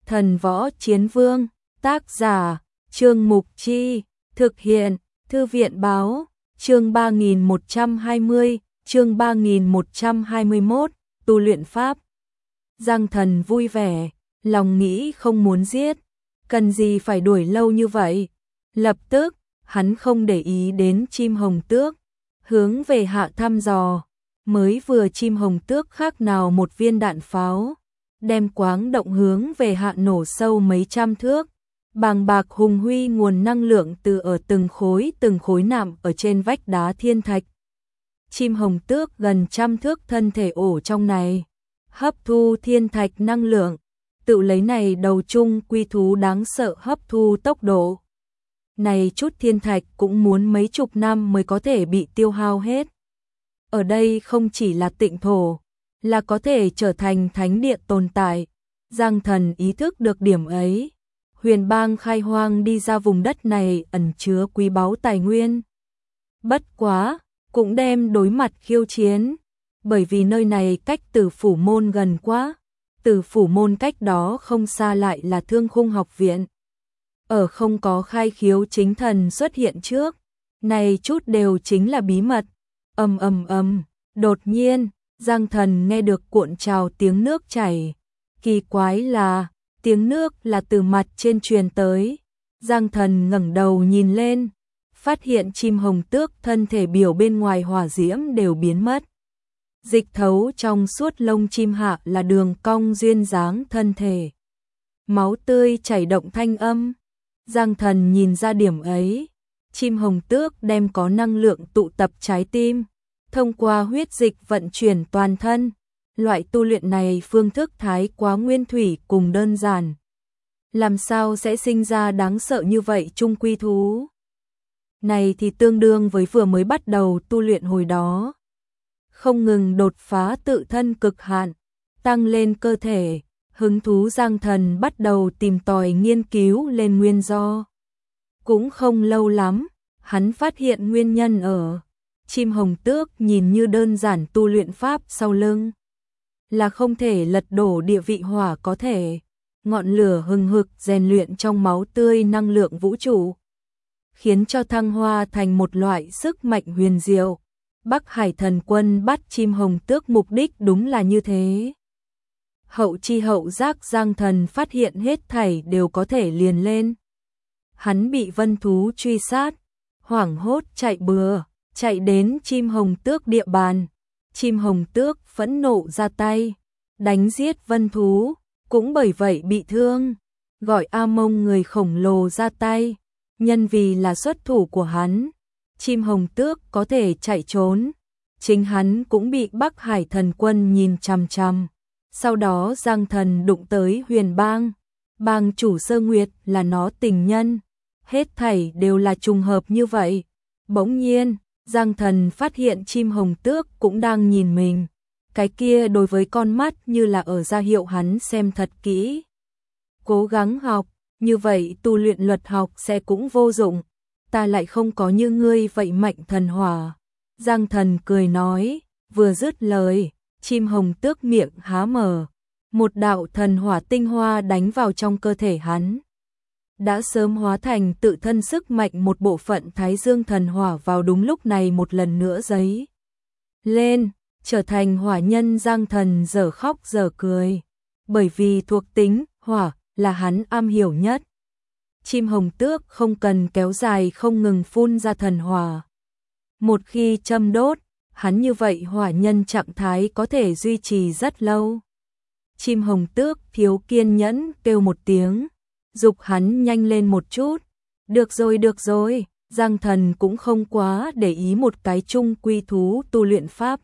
Thần Võ Chiến Vương, tác giả, Trương Mục Chi, thực hiện, Thư viện Báo, chương 3120, chương 3121, tu luyện pháp. Giang Thần vui vẻ, lòng nghĩ không muốn giết, cần gì phải đuổi lâu như vậy. Lập tức, hắn không để ý đến chim hồng tước, hướng về hạ thăm dò, mới vừa chim hồng tước khác nào một viên đạn pháo, đem quáng động hướng về hạ nổ sâu mấy trăm thước, bàng bạc hùng huy nguồn năng lượng từ ở từng khối nằm ở trên vách đá thiên thạch. Chim hồng tước gần trăm thước thân thể ổ trong này, hấp thu thiên thạch năng lượng, tự lấy này đầu chung quy thú đáng sợ hấp thu tốc độ. Này chút thiên thạch cũng muốn mấy chục năm mới có thể bị tiêu hao hết. Ở đây không chỉ là tịnh thổ, là có thể trở thành thánh địa tồn tại. Giang Thần ý thức được điểm ấy. Huyền bang khai hoang đi ra vùng đất này ẩn chứa quý báu tài nguyên. Bất quá, cũng đem đối mặt khiêu chiến, bởi vì nơi này cách Tử Phủ Môn gần quá. Tử Phủ Môn cách đó không xa lại là Thương Khung học viện. Ở không có khai khiếu chính thần xuất hiện trước, này chút đều chính là bí mật. Đột nhiên, Giang Thần nghe được cuộn trào tiếng nước chảy. Kỳ quái là, tiếng nước là từ mặt trên truyền tới. Giang Thần ngẩng đầu nhìn lên, phát hiện chim hồng tước thân thể biểu bên ngoài hỏa diễm đều biến mất. Dịch thấu trong suốt lông chim hạ là đường cong duyên dáng thân thể. Máu tươi chảy động thanh âm. Giang Thần nhìn ra điểm ấy, chim hồng tước đem có năng lượng tụ tập trái tim, thông qua huyết dịch vận chuyển toàn thân. Loại tu luyện này phương thức thái quá nguyên thủy cùng đơn giản. Làm sao sẽ sinh ra đáng sợ như vậy trung quy thú? Này thì tương đương với vừa mới bắt đầu tu luyện hồi đó. Không ngừng đột phá tự thân cực hạn, tăng lên cơ thể. Hứng thú Giang Thần bắt đầu tìm tòi nghiên cứu lên nguyên do. Cũng không lâu lắm, hắn phát hiện nguyên nhân ở chim hồng tước nhìn như đơn giản tu luyện pháp sau lưng. Là không thể lật đổ địa vị hỏa có thể, ngọn lửa hừng hực rèn luyện trong máu tươi năng lượng vũ trụ, khiến cho thăng hoa thành một loại sức mạnh huyền diệu. Bắc Hải Thần Quân bắt chim hồng tước mục đích đúng là như thế. Hậu chi hậu giác Giang Thần phát hiện hết thảy đều có thể liền lên. Hắn bị vân thú truy sát, hoảng hốt chạy bừa, chạy đến chim hồng tước địa bàn. Chim hồng tước phẫn nộ ra tay, đánh giết vân thú, cũng bởi vậy bị thương. Gọi A Mông người khổng lồ ra tay, nhân vì là xuất thủ của hắn. Chim hồng tước có thể chạy trốn, chính hắn cũng bị Bắc Hải Thần Quân nhìn chằm chằm. Sau đó Giang Thần đụng tới Huyền bang, bang chủ Sơ Nguyệt là nó tình nhân. Hết thảy đều là trùng hợp như vậy. Bỗng nhiên, Giang Thần phát hiện chim hồng tước cũng đang nhìn mình. Cái kia đối với con mắt như là ở ra hiệu hắn xem thật kỹ. Cố gắng học, như vậy tu luyện luật học sẽ cũng vô dụng. Ta lại không có như ngươi vậy mạnh thần hỏa. Giang Thần cười nói, vừa dứt lời, chim hồng tước miệng há mở. Một đạo thần hỏa tinh hoa đánh vào trong cơ thể hắn. Đã sớm hóa thành tự thân sức mạnh một bộ phận Thái Dương thần hỏa vào đúng lúc này một lần nữa giấy lên, trở thành hỏa nhân. Giang Thần dở khóc dở cười, bởi vì thuộc tính hỏa là hắn am hiểu nhất. Chim hồng tước không cần kéo dài không ngừng phun ra thần hỏa. Một khi châm đốt, hắn như vậy hỏa nhân trạng thái có thể duy trì rất lâu. Chim hồng tước thiếu kiên nhẫn kêu một tiếng, dục hắn nhanh lên một chút. Được rồi, Giang Thần cũng không quá để ý một cái chung quy thú tu luyện pháp.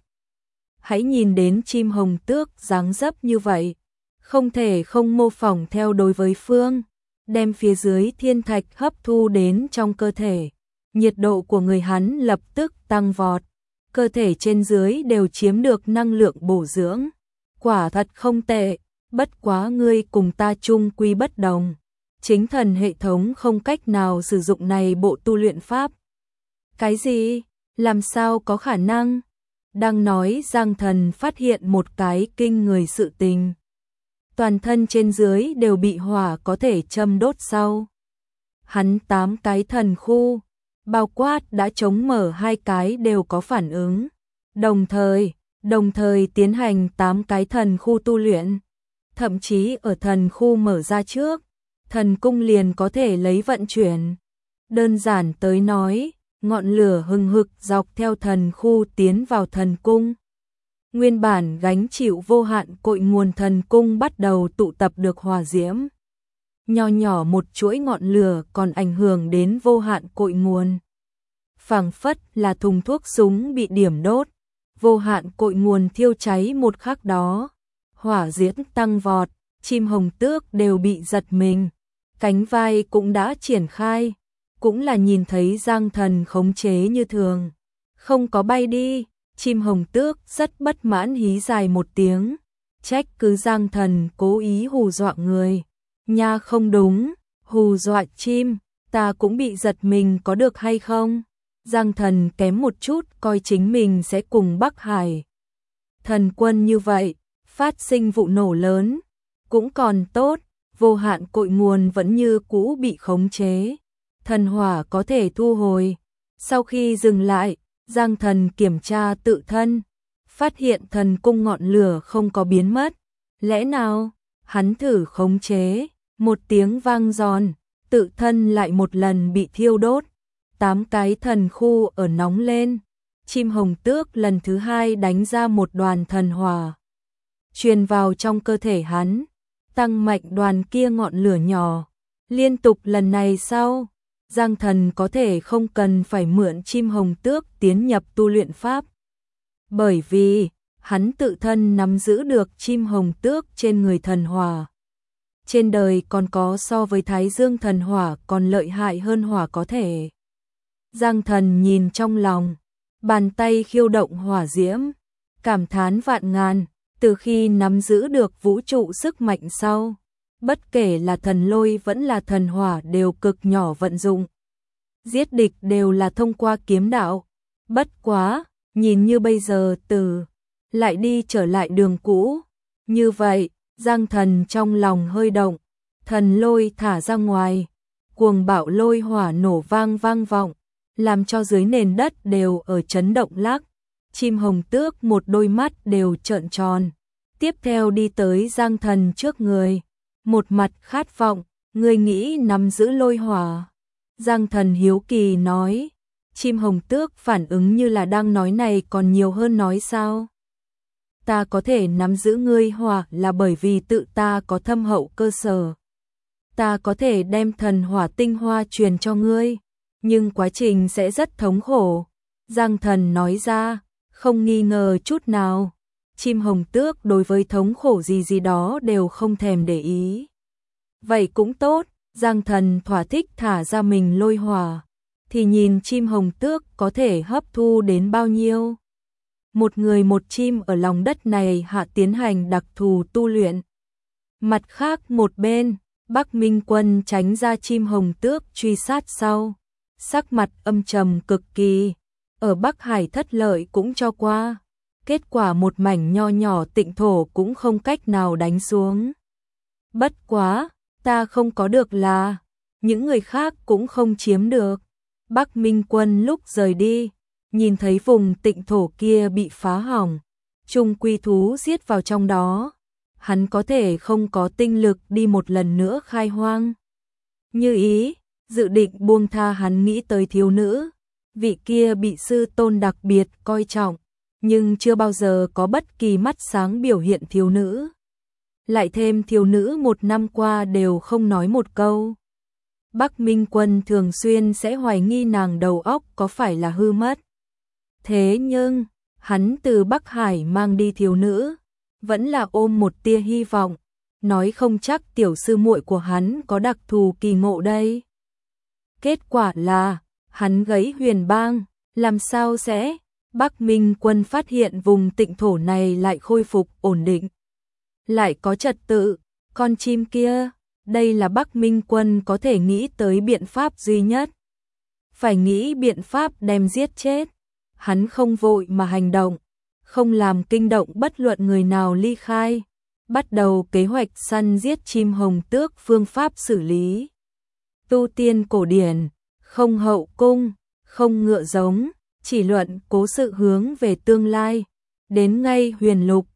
Hãy nhìn đến chim hồng tước dáng dấp như vậy, không thể không mô phỏng theo đối với phương, đem phía dưới thiên thạch hấp thu đến trong cơ thể. Nhiệt độ của người hắn lập tức tăng vọt, cơ thể trên dưới đều chiếm được năng lượng bổ dưỡng. Quả thật không tệ, bất quá ngươi cùng ta chung quy bất đồng. Chính thần hệ thống không cách nào sử dụng này bộ tu luyện pháp. Cái gì? Làm sao có khả năng? Đang nói Giang Thần phát hiện một cái kinh người sự tình. toàn thân trên dưới đều bị hỏa có thể châm đốt sau. Hắn 8 cái thần khu, bao quát đã chống mở 2 cái đều có phản ứng, đồng thời tiến hành 8 cái thần khu tu luyện. Thậm chí ở thần khu mở ra trước, thần cung liền có thể lấy vận chuyển. Đơn giản tới nói, ngọn lửa hừng hực dọc theo thần khu tiến vào thần cung. Nguyên bản gánh chịu vô hạn cội nguồn thần cung bắt đầu tụ tập được hỏa diễm. Nho nhỏ một chuỗi ngọn lửa còn ảnh hưởng đến vô hạn cội nguồn. Phảng phất là thùng thuốc súng bị điểm đốt, vô hạn cội nguồn thiêu cháy một khắc đó. Hỏa diễm tăng vọt, chim hồng tước đều bị giật mình. Cánh vai cũng đã triển khai, cũng là nhìn thấy Giang Thần khống chế như thường. Không có bay đi, chim hồng tước rất bất mãn hí dài một tiếng. Trách cứ Giang Thần cố ý hù dọa người. Nha không đúng, hù dọa chim, ta cũng bị giật mình có được hay không? Giang Thần kém một chút coi chính mình sẽ cùng Bắc Hải thần quân như vậy, phát sinh vụ nổ lớn, cũng còn tốt, vô hạn cội nguồn vẫn như cũ bị khống chế. Thần hỏa có thể thu hồi. Sau khi dừng lại, Giang Thần kiểm tra tự thân, phát hiện thần cung ngọn lửa không có biến mất. Lẽ nào, hắn thử khống chế, một tiếng vang giòn, tự thân lại một lần bị thiêu đốt. 8 cái thần khu ở nóng lên. Chim hồng tước lần thứ 2 đánh ra một đoàn thần hỏa, truyền vào trong cơ thể hắn, tăng mạnh đoàn kia ngọn lửa nhỏ. Liên tục lần này sau, Giang Thần có thể không cần phải mượn chim hồng tước tiến nhập tu luyện pháp. Bởi vì, hắn tự thân nắm giữ được chim hồng tước trên người thần hỏa. Trên đời còn có so với Thái Dương thần hỏa còn lợi hại hơn hỏa có thể. Giang Thần nhìn trong lòng, bàn tay khiêu động hỏa diễm, cảm thán vạn ngàn, từ khi nắm giữ được vũ trụ sức mạnh sau, bất kể là thần lôi vẫn là thần hỏa đều cực nhỏ vận dụng. Giết địch đều là thông qua kiếm đạo, bất quá, nhìn như bây giờ lại đi trở lại đường cũ. Như vậy, Giang Thần trong lòng hơi động, thần lôi thả ra ngoài, cuồng bạo lôi hỏa nổ vang vọng, làm cho dưới nền đất đều ở chấn động lắc. Chim hồng tước một đôi mắt đều trợn tròn, tiếp theo đi tới Giang Thần trước người, một mặt khát vọng, ngươi nghĩ nắm giữ lôi hỏa. Giang Thần hiếu kỳ nói, chim hồng tước phản ứng như là đang nói này còn nhiều hơn nói sao. Ta có thể nắm giữ ngươi hỏa là bởi vì tự ta có thâm hậu cơ sở. Ta có thể đem thần hỏa tinh hoa truyền cho ngươi, nhưng quá trình sẽ rất thống khổ. Giang Thần nói ra, không nghi ngờ chút nào. Chim hồng tước đối với thống khổ gì đó đều không thèm để ý. Vậy cũng tốt, Giang Thần thỏa thích thả ra mình lôi hỏa, thì nhìn chim hồng tước có thể hấp thu đến bao nhiêu. Một người một chim ở lòng đất này hạ tiến hành đặc thù tu luyện. Mặt khác một bên, Bắc Minh Quân tránh ra chim hồng tước truy sát sau, sắc mặt âm trầm cực kỳ. Ở Bắc Hải thất lợi cũng cho qua, kết quả một mảnh nho nhỏ tịnh thổ cũng không cách nào đánh xuống. Bất quá, ta không có được là, những người khác cũng không chiếm được. Bắc Minh Quân lúc rời đi, nhìn thấy vùng tịnh thổ kia bị phá hỏng, trùng quy thú giết vào trong đó, hắn có thể không có tinh lực đi một lần nữa khai hoang. Như ý, dự định buông tha hắn nghĩ tới thiếu nữ, vị kia bị sư tôn đặc biệt coi trọng, nhưng chưa bao giờ có bất kỳ mắt sáng biểu hiện thiếu nữ. Lại thêm thiếu nữ một năm qua đều không nói một câu. Bắc Minh Quân thường xuyên sẽ hoài nghi nàng đầu óc có phải là hư mất. Thế nhưng, hắn từ Bắc Hải mang đi thiếu nữ, vẫn là ôm một tia hy vọng, nói không chắc tiểu sư muội của hắn có đặc thù kỳ ngộ đây. Kết quả là, hắn gấy huyền bang, làm sao sẽ? Bắc Minh Quân phát hiện vùng tịnh thổ này lại khôi phục ổn định, lại có trật tự. Con chim kia, đây là Bắc Minh Quân có thể nghĩ tới biện pháp duy nhất. Phải nghĩ biện pháp đem giết chết. Hắn không vội mà hành động, không làm kinh động bất luận người nào ly khai. bắt đầu kế hoạch săn giết chim hồng tước. Phương pháp xử lý tu tiên cổ điển, không hậu cung, không ngựa giống, chỉ luận cố sự hướng về tương lai. Đến ngay huyền lục,